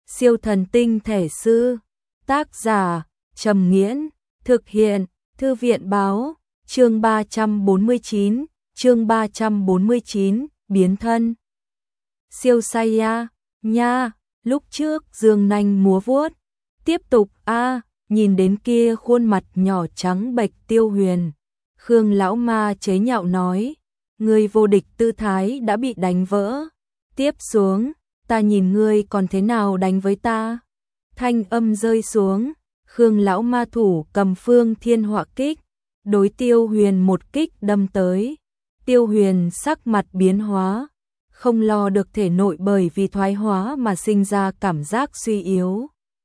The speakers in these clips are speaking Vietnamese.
Siêu thần tinh thể sư. Tác giả Trầm Nghiễn. Thực hiện Thư viện Báo. Chương 349, biến thân. Siêu Saiya nha, lúc trước dương nanh múa vuốt. Tiếp tục nhìn đến kia khuôn mặt nhỏ trắng bệch Tiêu Huyền, Khương lão ma chế nhạo nói, ngươi vô địch tư thái đã bị đánh vỡ. Tiếp xuống, ta nhìn ngươi còn thế nào đánh với ta. Thanh âm rơi xuống, Khương lão ma thủ cầm Phương Thiên Họa kích, đối Tiêu Huyền một kích đâm tới. Tiêu Huyền sắc mặt biến hóa, không lo được thể nội bởi vì thoái hóa mà sinh ra cảm giác suy yếu.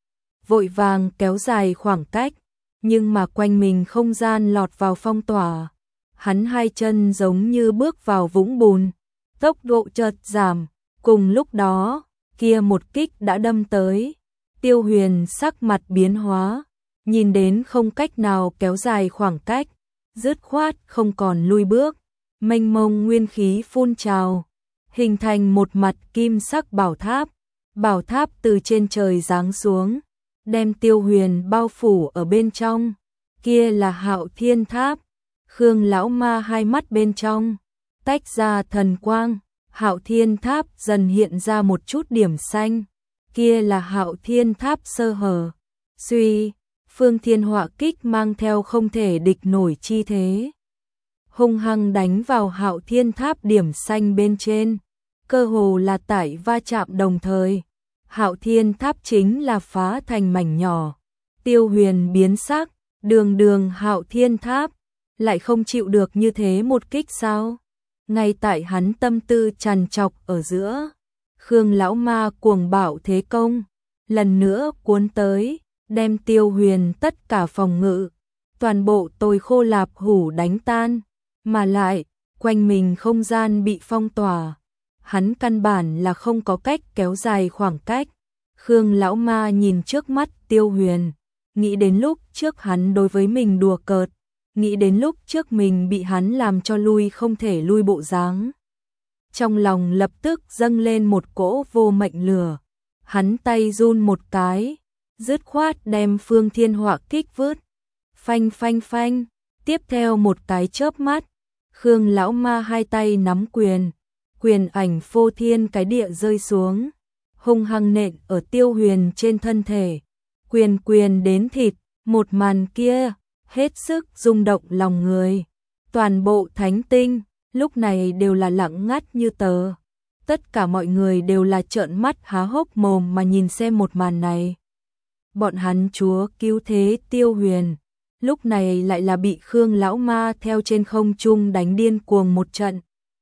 Vội vàng kéo dài khoảng cách, nhưng mà quanh mình không gian lọt vào phong tỏa. Hắn hai chân giống như bước vào vũng bùn, tốc độ chợt giảm, cùng lúc đó, kia một kích đã đâm tới. Tiêu Huyền sắc mặt biến hóa, nhìn đến không cách nào kéo dài khoảng cách, dứt khoát không còn lui bước, mênh mông nguyên khí phun trào, hình thành một mặt kim sắc bảo tháp. Bảo tháp từ trên trời giáng xuống, đem Tiêu Huyền bao phủ ở bên trong. Kia là Hạo Thiên Tháp. Khương lão ma hai mắt bên trong tách ra thần quang, Hạo Thiên Tháp dần hiện ra một chút điểm xanh. Kia là Hạo Thiên Tháp sơ hở. Suy, Phương Thiên Họa kích mang theo không thể địch nổi chi thế, hung hăng đánh vào Hạo Thiên Tháp điểm xanh bên trên, cơ hồ là tại va chạm đồng thời. Hạo Thiên Tháp chính là phá thành mảnh nhỏ. Tiêu Huyền biến sắc, đường Hạo Thiên Tháp lại không chịu được như thế một kích sao? Ngay tại hắn tâm tư trằn trọc ở giữa, Khương lão ma cuồng bạo thế công, lần nữa cuốn tới, đem Tiêu Huyền tất cả phòng ngự, toàn bộ Tồi Khô Lạp Hủ đánh tan, mà lại, quanh mình không gian bị phong tỏa. Hắn căn bản là không có cách kéo dài khoảng cách. Khương lão ma nhìn trước mắt Tiêu Huyền, nghĩ đến lúc trước hắn đối với mình đùa cợt, nghĩ đến lúc trước mình bị hắn làm cho lui không thể lui bộ dáng. Trong lòng lập tức dâng lên một cỗ vô mệnh lửa, hắn tay run một cái, dứt khoát đem Phương Thiên Họa kích vứt. Phanh phanh phanh, tiếp theo một cái chớp mắt, Khương lão ma hai tay nắm quyền, quyền ảnh phô thiên cái địa rơi xuống, hung hăng nện ở Tiêu Huyền trên thân thể, quyền đến thịt. Một màn kia hết sức rung động lòng người. Toàn bộ thánh tinh lúc này đều là lặng ngắt như tờ. Tất cả mọi người đều là trợn mắt há hốc mồm mà nhìn xem một màn này. Bọn hắn chúa cứu thế Tiêu Huyền, lúc này lại là bị Khương lão ma theo trên không trung đánh điên cuồng một trận,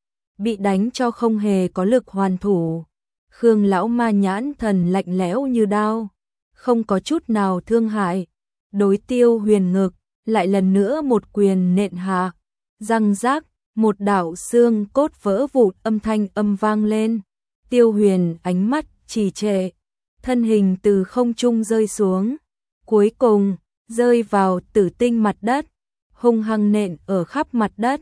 bị đánh cho không hề có lực hoàn thủ. Khương lão ma nhãn thần lạnh lẽo như đao, không có chút nào thương hại, đối Tiêu Huyền ngực lại lần nữa một quyền nện hạ, răng rác, một đạo xương cốt vỡ vụn âm thanh vang lên. Tiêu Huyền ánh mắt trì trệ, thân hình từ không trung rơi xuống, cuối cùng rơi vào tử tinh mặt đất, hung hăng nện ở khắp mặt đất.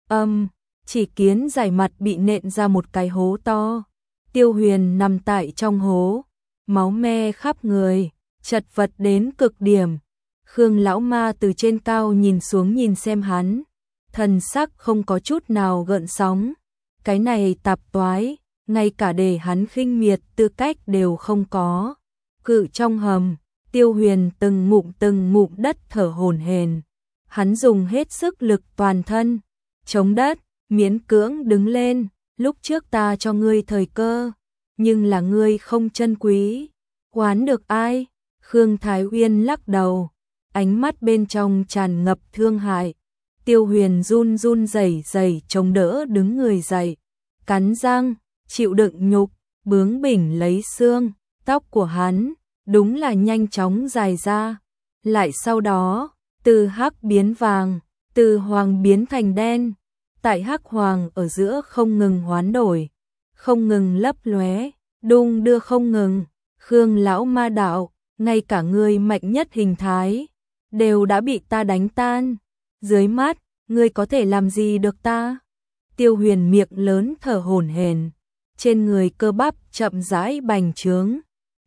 Chỉ kiến dài mặt bị nện ra một cái hố to. Tiêu Huyền nằm tại trong hố, máu me khắp người, chật vật đến cực điểm. Khương lão ma từ trên cao nhìn xuống nhìn xem hắn, thần sắc không có chút nào gợn sóng. Cái này tạp toái, ngay cả để hắn khinh miệt tư cách đều không có. Cự trong hầm, Tiêu Huyền từng ngụm đất thở hổn hển. Hắn dùng hết sức lực toàn thân, chống đất, miễn cưỡng đứng lên. Lúc trước ta cho ngươi thời cơ, nhưng là ngươi không trân quý. Oán được ai? Khương Thái Uyên lắc đầu, ánh mắt bên trong tràn ngập thương hại. Tiêu Huyền run rẩy chống đỡ đứng người dậy, cắn răng, chịu đựng nhục, bướng bỉnh lấy xương. Tóc của hắn đúng là nhanh chóng dài ra, lại sau đó từ hắc biến vàng, từ hoàng biến thành đen, tại hắc hoàng ở giữa không ngừng hoán đổi, không ngừng lấp lóe, đung đưa không ngừng. Khương lão ma đạo, ngay cả ngươi mạnh nhất hình thái đều đã bị ta đánh tan, dưới mắt ngươi có thể làm gì được ta? Tiêu Huyền miệng lớn thở hổn hển, trên người cơ bắp chậm rãi bành trướng,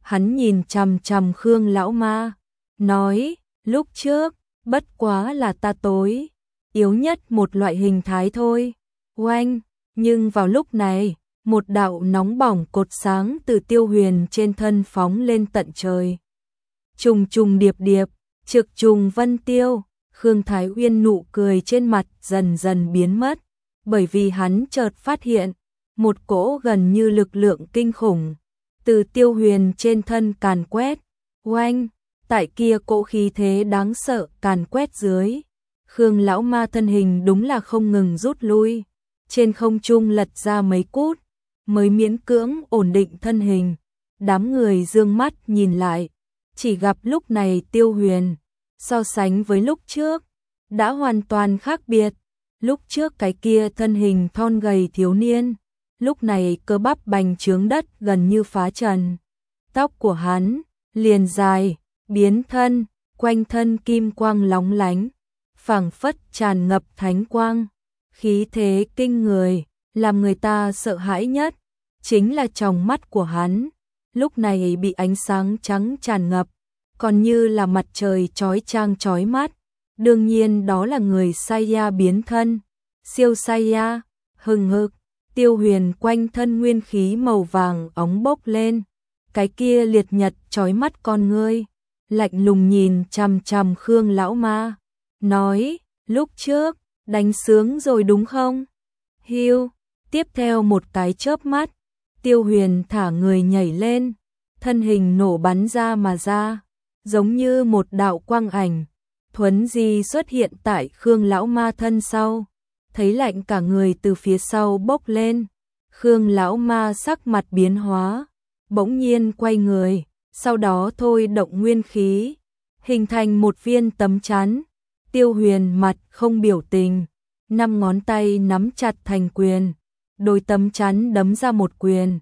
Hắn nhìn chằm chằm Khương lão ma, nói, lúc trước, bất quá là ta tối yếu nhất một loại hình thái thôi. Oanh, nhưng vào lúc này, một đạo nóng bỏng cột sáng từ Tiêu Huyền trên thân phóng lên tận trời. Trùng trùng điệp điệp, trực trùng vân tiêu, Khương Thái Uyên nụ cười trên mặt dần dần biến mất, bởi vì hắn chợt phát hiện, một cỗ gần như lực lượng kinh khủng từ Tiêu Huyền trên thân càn quét. Oanh, tại kia cỗ khí thế đáng sợ càn quét dưới, Khương lão ma thân hình đúng là không ngừng rút lui, trên không trung lật ra mấy cút, mới miễn cưỡng ổn định thân hình. Đám người dương mắt nhìn lại, chỉ gặp lúc này Tiêu Huyền, so sánh với lúc trước, đã hoàn toàn khác biệt. Lúc trước cái kia thân hình thon gầy thiếu niên, lúc này cơ bắp bành trướng đất gần như phá trần. Tóc của hắn, liền dài, biến thân, quanh thân kim quang lóng lánh, phảng phất tràn ngập thánh quang. Khí thế kinh người, làm người ta sợ hãi nhất, chính là tròng mắt của hắn, lúc này bị ánh sáng trắng tràn ngập, còn như là mặt trời chói chang chói mắt. Đương nhiên đó là người Saiya biến thân, siêu Saiya, hừng hực, Tiêu Huyền quanh thân nguyên khí màu vàng óng bốc lên, cái kia liệt nhật chói mắt con ngươi, lạnh lùng nhìn chằm chằm Khương lão ma, nói, lúc trước, đánh sướng rồi đúng không? Hiu, tiếp theo một cái chớp mắt, Tiêu Huyền thả người nhảy lên, thân hình nổ bắn ra mà ra, giống như một đạo quang ảnh, thuấn di xuất hiện tại Khương lão ma thân sau, thấy lạnh cả người từ phía sau bốc lên. Khương lão ma sắc mặt biến hóa, bỗng nhiên quay người, sau đó thôi động nguyên khí, hình thành một viên tấm chắn. Tiêu Huyền mặt không biểu tình, 5 ngón tay nắm chặt thành quyền, đôi tấm chắn đấm ra một quyền.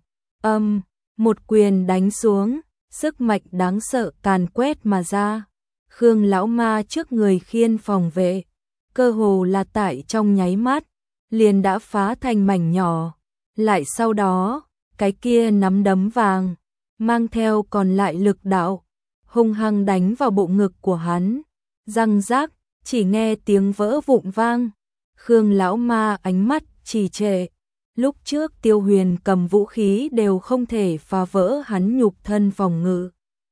Một quyền đánh xuống, sức mạnh đáng sợ càn quét mà ra. Khương lão ma trước người khiên phòng vệ, cơ hồ là tại trong nháy mắt, liền đã phá thành mảnh nhỏ. Lại sau đó, cái kia nắm đấm vàng, mang theo còn lại lực đạo, hung hăng đánh vào bộ ngực của hắn. Răng rác, chỉ nghe tiếng vỡ vụn vang. Khương lão ma ánh mắt trì trệ. Lúc trước Tiêu Huyền cầm vũ khí đều không thể phá vỡ hắn nhục thân phòng ngự.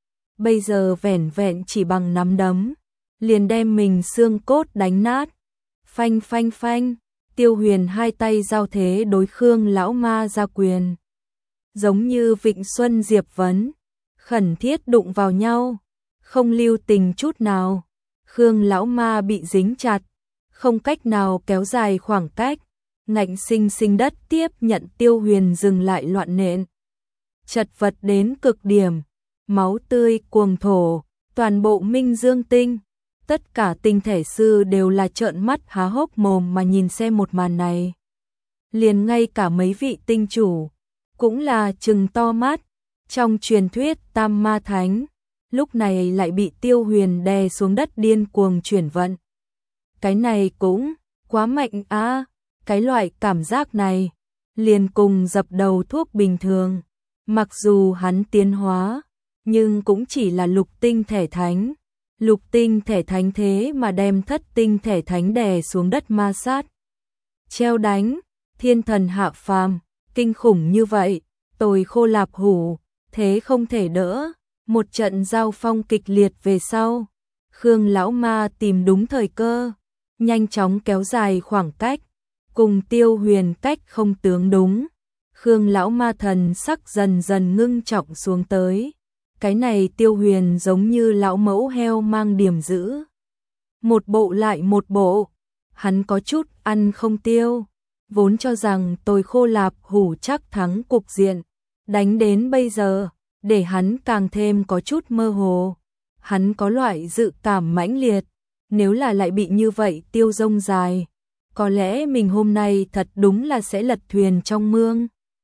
Bây giờ vẻn vẹn chỉ bằng nắm đấm, liền đem mình xương cốt đánh nát. Phanh phanh phanh, Tiêu Huyền hai tay giao thế đối Khương lão ma ra quyền. Giống như Vịnh Xuân Diệp Vấn, khẩn thiết đụng vào nhau, không lưu tình chút nào. Khương lão ma bị dính chặt, không cách nào kéo dài khoảng cách, ngạnh sinh sinh đất tiếp nhận Tiêu Huyền dừng lại loạn nện. Chật vật đến cực điểm, máu tươi cuồng thổ, toàn bộ Minh Dương Tinh. Tất cả tinh thể sư đều là trợn mắt há hốc mồm mà nhìn xem một màn này. Liền ngay cả mấy vị tinh chủ, cũng là trừng to mắt. Trong truyền thuyết Tam Ma Thánh, lúc này lại bị Tiêu Huyền đè xuống đất điên cuồng chuyển vận. Cái này cũng quá mạnh á, cái loại cảm giác này, liền cùng dập đầu thuốc bình thường. Mặc dù hắn tiến hóa, nhưng cũng chỉ là lục tinh thể thánh. Lục tinh thể thánh thế mà đem thất tinh thể thánh đè xuống đất ma sát. Treo đánh, thiên thần hạ phàm, kinh khủng như vậy, tôi khô lạp hủ, thế không thể đỡ. Một trận giao phong kịch liệt về sau, Khương lão ma tìm đúng thời cơ, nhanh chóng kéo dài khoảng cách, cùng Tiêu Huyền cách không tướng đúng. Khương lão ma thần sắc dần dần ngưng trọng xuống tới. Cái này Tiêu Huyền giống như lão mẫu heo mang điểm dữ. Một bộ lại một bộ, hắn có chút ăn không tiêu, vốn cho rằng tôi khô lạp hủ chắc thắng cục diện, đánh đến bây giờ, để hắn càng thêm có chút mơ hồ. Hắn có loại dự cảm mãnh liệt, nếu là lại bị như vậy tiêu rông dài, có lẽ mình hôm nay thật đúng là sẽ lật thuyền trong mương.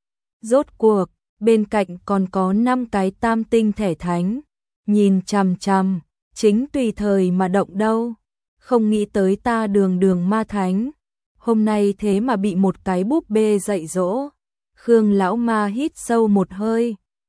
Rốt cuộc, bên cạnh còn có 5 cái tam tinh thể thánh, nhìn chằm chằm, chính tùy thời mà động đâu. Không nghĩ tới ta đường đường ma thánh, hôm nay thế mà bị một cái búp bê dạy dỗ. Khương lão ma hít sâu một hơi,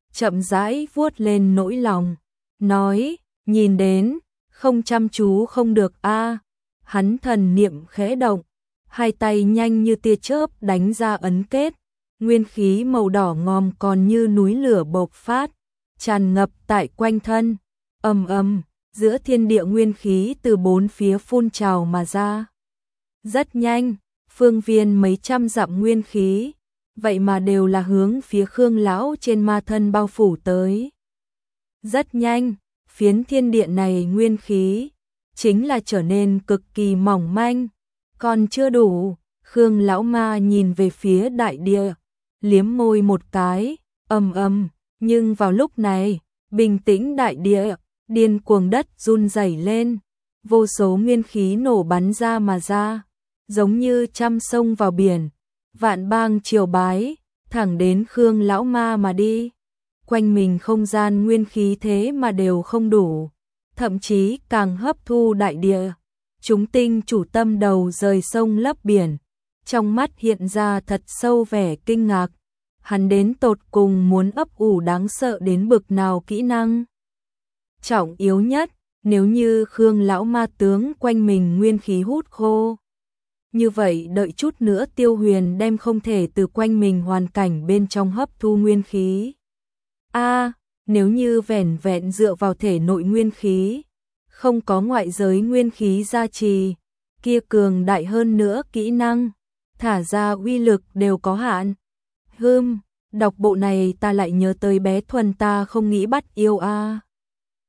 chậm rãi vuốt lên nỗi lòng, nói, nhìn đến, không chăm chú không được a. Hắn thần niệm khẽ động, hai tay nhanh như tia chớp đánh ra ấn kết, nguyên khí màu đỏ ngòm còn như núi lửa bộc phát, tràn ngập tại quanh thân, ầm ầm, giữa thiên địa nguyên khí từ bốn phía phun trào mà ra. Rất nhanh, phương viên mấy trăm dặm nguyên khí, vậy mà đều là hướng phía Khương lão trên ma thân bao phủ tới. Rất nhanh, phiến thiên địa này nguyên khí chính là trở nên cực kỳ mỏng manh, còn chưa đủ. Khương lão ma nhìn về phía đại địa, liếm môi một cái, ầm ầm, nhưng vào lúc này, bình tĩnh đại địa, điên cuồng đất run rẩy lên, vô số nguyên khí nổ bắn ra mà ra, giống như trăm sông vào biển, vạn bang triều bái, thẳng đến Khương lão ma mà đi. Quanh mình không gian nguyên khí thế mà đều không đủ, thậm chí càng hấp thu đại địa. Chúng tinh chủ tâm đầu rời sông lấp biển, trong mắt hiện ra thật sâu vẻ kinh ngạc. Hắn đến tột cùng muốn ấp ủ đáng sợ đến bực nào kỹ năng. Trọng yếu nhất, nếu như Khương lão ma tướng quanh mình nguyên khí hút khô. Như vậy đợi chút nữa Tiêu Huyền đem không thể từ quanh mình hoàn cảnh bên trong hấp thu nguyên khí. Nếu như vẻn vẹn dựa vào thể nội nguyên khí, không có ngoại giới nguyên khí gia trì, kia cường đại hơn nữa kỹ năng, thả ra uy lực đều có hạn. Đọc bộ này ta lại nhớ tới bé Thuần ta không nghĩ bắt yêu